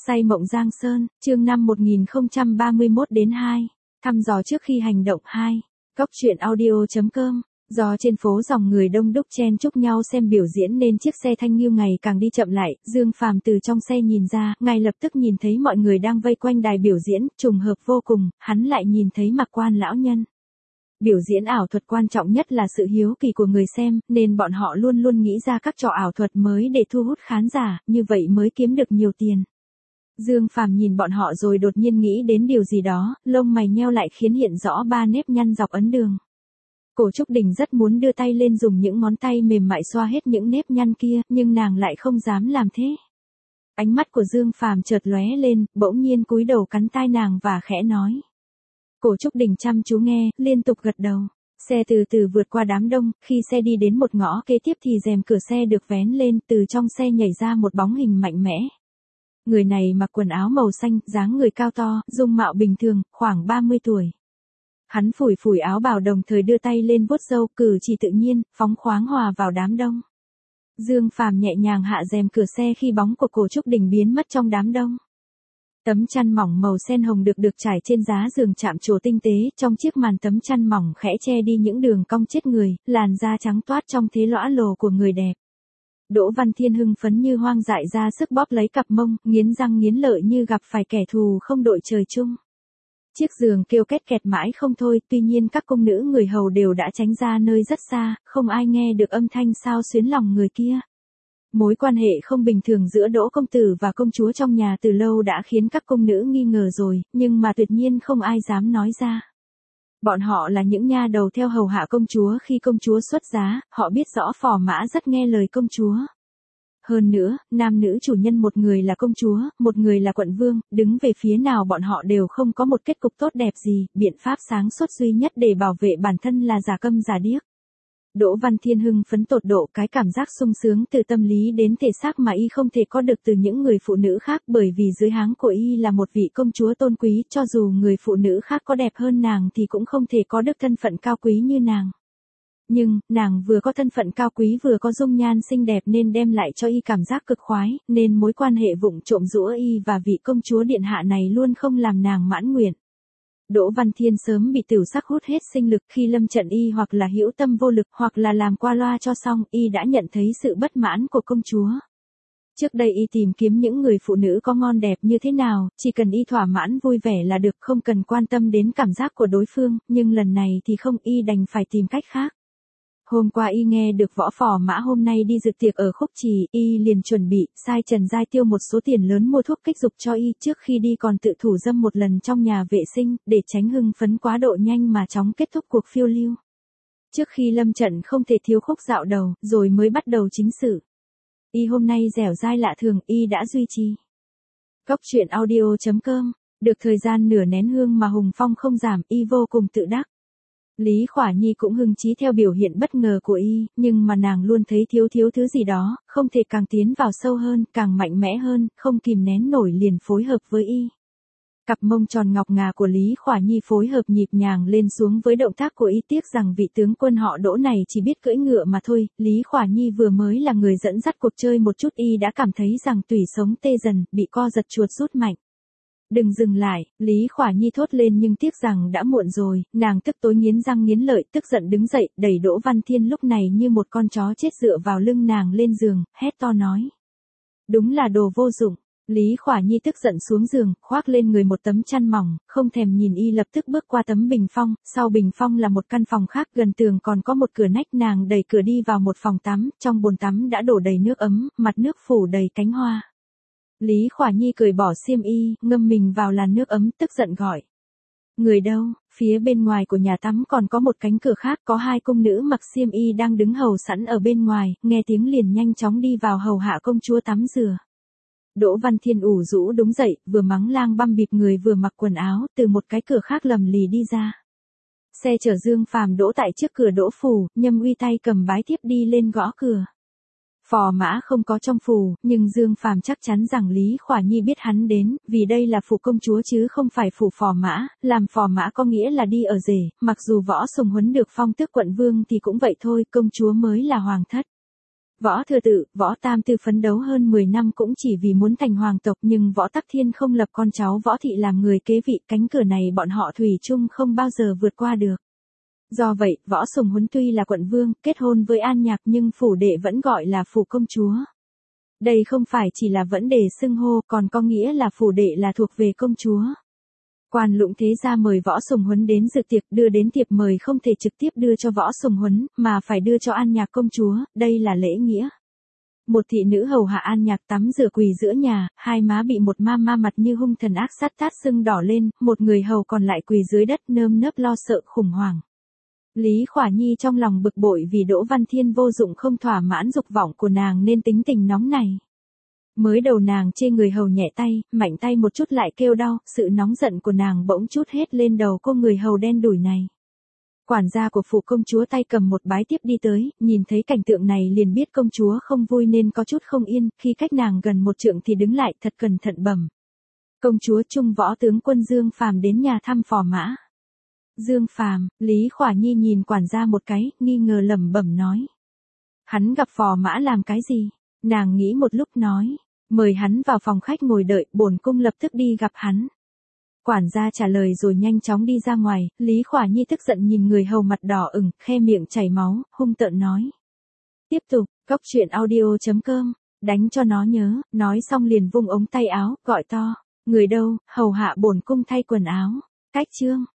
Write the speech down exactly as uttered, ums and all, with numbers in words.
Say mộng Giang Sơn, chương năm một nghìn không trăm ba mươi mốt đến hai. Thăm dò trước khi hành động hai. Cóc truyện audio chấm com. Do trên phố dòng người đông đúc chen chúc nhau xem biểu diễn nên chiếc xe thanh nghiêu ngày càng đi chậm lại, Dương Phàm từ trong xe nhìn ra, ngay lập tức nhìn thấy mọi người đang vây quanh đài biểu diễn, trùng hợp vô cùng, hắn lại nhìn thấy Mạc Quan lão nhân. Biểu diễn ảo thuật quan trọng nhất là sự hiếu kỳ của người xem, nên bọn họ luôn luôn nghĩ ra các trò ảo thuật mới để thu hút khán giả, như vậy mới kiếm được nhiều tiền. Dương Phàm nhìn bọn họ rồi đột nhiên nghĩ đến điều gì đó, lông mày nheo lại khiến hiện rõ ba nếp nhăn dọc ấn đường. Cổ Trúc Đình rất muốn đưa tay lên dùng những ngón tay mềm mại xoa hết những nếp nhăn kia, nhưng nàng lại không dám làm thế. Ánh mắt của Dương Phàm chợt lóe lên, bỗng nhiên cúi đầu cắn tai nàng và khẽ nói. Cổ Trúc Đình chăm chú nghe, liên tục gật đầu. Xe từ từ vượt qua đám đông, khi xe đi đến một ngõ kế tiếp thì rèm cửa xe được vén lên, từ trong xe nhảy ra một bóng hình mạnh mẽ. Người này mặc quần áo màu xanh, dáng người cao to, dung mạo bình thường, khoảng ba mươi tuổi. Hắn phủi phủi áo bào đồng thời đưa tay lên vuốt râu, cử chỉ tự nhiên, phóng khoáng hòa vào đám đông. Dương Phàm nhẹ nhàng hạ rèm cửa xe khi bóng của Cổ Trúc Đình biến mất trong đám đông. Tấm chăn mỏng màu sen hồng được được trải trên giá giường chạm trổ tinh tế, trong chiếc màn tấm chăn mỏng khẽ che đi những đường cong chết người, làn da trắng toát trong thế lõa lồ của người đẹp. Đỗ Văn Thiên hưng phấn như hoang dại ra sức bóp lấy cặp mông, nghiến răng nghiến lợi như gặp phải kẻ thù không đội trời chung. Chiếc giường kêu két kẹt mãi không thôi, tuy nhiên các công nữ người hầu đều đã tránh ra nơi rất xa, không ai nghe được âm thanh xao xuyến lòng người kia. Mối quan hệ không bình thường giữa Đỗ công tử và công chúa trong nhà từ lâu đã khiến các công nữ nghi ngờ rồi, nhưng mà tuyệt nhiên không ai dám nói ra. Bọn họ là những nha đầu theo hầu hạ công chúa khi công chúa xuất giá, họ biết rõ Phò Mã rất nghe lời công chúa. Hơn nữa, nam nữ chủ nhân một người là công chúa, một người là quận vương, đứng về phía nào bọn họ đều không có một kết cục tốt đẹp gì, biện pháp sáng suốt duy nhất để bảo vệ bản thân là giả câm giả điếc. Đỗ Văn Thiên hưng phấn tột độ, cái cảm giác sung sướng từ tâm lý đến thể xác mà y không thể có được từ những người phụ nữ khác, bởi vì dưới háng của y là một vị công chúa tôn quý, cho dù người phụ nữ khác có đẹp hơn nàng thì cũng không thể có được thân phận cao quý như nàng. Nhưng, nàng vừa có thân phận cao quý vừa có dung nhan xinh đẹp nên đem lại cho y cảm giác cực khoái, nên mối quan hệ vụng trộm giữa y và vị công chúa điện hạ này luôn không làm nàng mãn nguyện. Đỗ Văn Thiên sớm bị tiểu sắc hút hết sinh lực, khi lâm trận y hoặc là hữu tâm vô lực hoặc là làm qua loa cho xong, y đã nhận thấy sự bất mãn của công chúa. Trước đây y tìm kiếm những người phụ nữ có ngon đẹp như thế nào, chỉ cần y thỏa mãn vui vẻ là được, không cần quan tâm đến cảm giác của đối phương, nhưng lần này thì không, y đành phải tìm cách khác. Hôm qua y nghe được Võ Phò Mã hôm nay đi dự tiệc ở Khúc Trì, y liền chuẩn bị, sai Trần Giai Tiêu một số tiền lớn mua thuốc kích dục cho y, trước khi đi còn tự thủ dâm một lần trong nhà vệ sinh, để tránh hưng phấn quá độ nhanh mà chóng kết thúc cuộc phiêu lưu. Trước khi lâm trận không thể thiếu khúc dạo đầu, rồi mới bắt đầu chính sự. Y hôm nay dẻo dai lạ thường, y đã duy trì. Cóc truyện audio chấm com, được thời gian nửa nén hương mà Hùng Phong không giảm, y vô cùng tự đắc. Lý Khỏa Nhi cũng hưng chí theo biểu hiện bất ngờ của y, nhưng mà nàng luôn thấy thiếu thiếu thứ gì đó, không thể càng tiến vào sâu hơn, càng mạnh mẽ hơn, không kìm nén nổi liền phối hợp với y. Cặp mông tròn ngọc ngà của Lý Khỏa Nhi phối hợp nhịp nhàng lên xuống với động tác của y, tiếc rằng vị tướng quân họ Đỗ này chỉ biết cưỡi ngựa mà thôi. Lý Khỏa Nhi vừa mới là người dẫn dắt cuộc chơi một chút y đã cảm thấy rằng tủy sống tê dần, bị co giật chuột rút mạnh. Đừng dừng lại, Lý Khỏa Nhi thốt lên, nhưng tiếc rằng đã muộn rồi, nàng tức tối nghiến răng nghiến lợi, tức giận đứng dậy, đẩy Đỗ Văn Thiên lúc này như một con chó chết dựa vào lưng nàng lên giường, hét to nói. Đúng là đồ vô dụng. Lý Khỏa Nhi tức giận xuống giường, khoác lên người một tấm chăn mỏng, không thèm nhìn y lập tức bước qua tấm bình phong, sau bình phong là một căn phòng khác, gần tường còn có một cửa nách, nàng đẩy cửa đi vào một phòng tắm, trong bồn tắm đã đổ đầy nước ấm, mặt nước phủ đầy cánh hoa. Lý Khỏa Nhi cởi bỏ xiêm y, ngâm mình vào làn nước ấm, tức giận gọi. Người đâu? Phía bên ngoài của nhà tắm còn có một cánh cửa khác, có hai cung nữ mặc xiêm y đang đứng hầu sẵn ở bên ngoài, nghe tiếng liền nhanh chóng đi vào hầu hạ công chúa tắm rửa. Đỗ Văn Thiên ủ rũ đứng dậy, vừa mắng lang băm bịt người vừa mặc quần áo, từ một cái cửa khác lầm lì đi ra. Xe chở Dương Phàm đỗ tại trước cửa Đỗ phủ, Nhâm Uy tay cầm bái thiếp đi lên gõ cửa. Phò Mã không có trong phủ, nhưng Dương Phàm chắc chắn rằng Lý Khỏa Nhi biết hắn đến, vì đây là phủ công chúa chứ không phải phủ Phò Mã, làm Phò Mã có nghĩa là đi ở rể, mặc dù Võ Sùng Huấn được phong tước quận vương thì cũng vậy thôi, công chúa mới là hoàng thất. Võ Thừa Tự, Võ Tam Tư phấn đấu hơn mười năm cũng chỉ vì muốn thành hoàng tộc, nhưng Võ Tắc Thiên không lập con cháu Võ Thị làm người kế vị, cánh cửa này bọn họ thủy chung không bao giờ vượt qua được. Do vậy, Võ Sùng Huấn tuy là quận vương, kết hôn với An Nhạc nhưng phủ đệ vẫn gọi là phủ công chúa. Đây không phải chỉ là vấn đề xưng hô, còn có nghĩa là phủ đệ là thuộc về công chúa. Quan Lũng thế gia mời Võ Sùng Huấn đến dự tiệc, đưa đến thiệp mời không thể trực tiếp đưa cho Võ Sùng Huấn, mà phải đưa cho An Nhạc công chúa, đây là lễ nghĩa. Một thị nữ hầu hạ An Nhạc tắm rửa quỳ giữa nhà, hai má bị một ma ma mặt như hung thần ác sát tát sưng đỏ lên, một người hầu còn lại quỳ dưới đất nơm nớp lo sợ khủng hoảng. Lý Khỏa Nhi trong lòng bực bội vì Đỗ Văn Thiên vô dụng không thỏa mãn dục vọng của nàng nên tính tình nóng này. Mới đầu nàng chê người hầu nhẹ tay, mạnh tay một chút lại kêu đau, sự nóng giận của nàng bỗng chút hết lên đầu cô người hầu đen đủi này. Quản gia của phụ công chúa tay cầm một bái tiếp đi tới, nhìn thấy cảnh tượng này liền biết công chúa không vui nên có chút không yên, khi cách nàng gần một trượng thì đứng lại thật cẩn thận bẩm. Công chúa Trung Võ tướng quân Dương Phàm đến nhà thăm phò mã. Dương Phàm, Lý Khỏa Nhi nhìn quản gia một cái, nghi ngờ lẩm bẩm nói. Hắn gặp phò mã làm cái gì? Nàng nghĩ một lúc nói. Mời hắn vào phòng khách ngồi đợi, bổn cung lập tức đi gặp hắn. Quản gia trả lời rồi nhanh chóng đi ra ngoài, Lý Khỏa Nhi tức giận nhìn người hầu mặt đỏ ửng, khe miệng chảy máu, hung tợn nói. Tiếp tục, cốc truyện audio chấm com, đánh cho nó nhớ, nói xong liền vung ống tay áo, gọi to. Người đâu, hầu hạ bổn cung thay quần áo. Cách chương.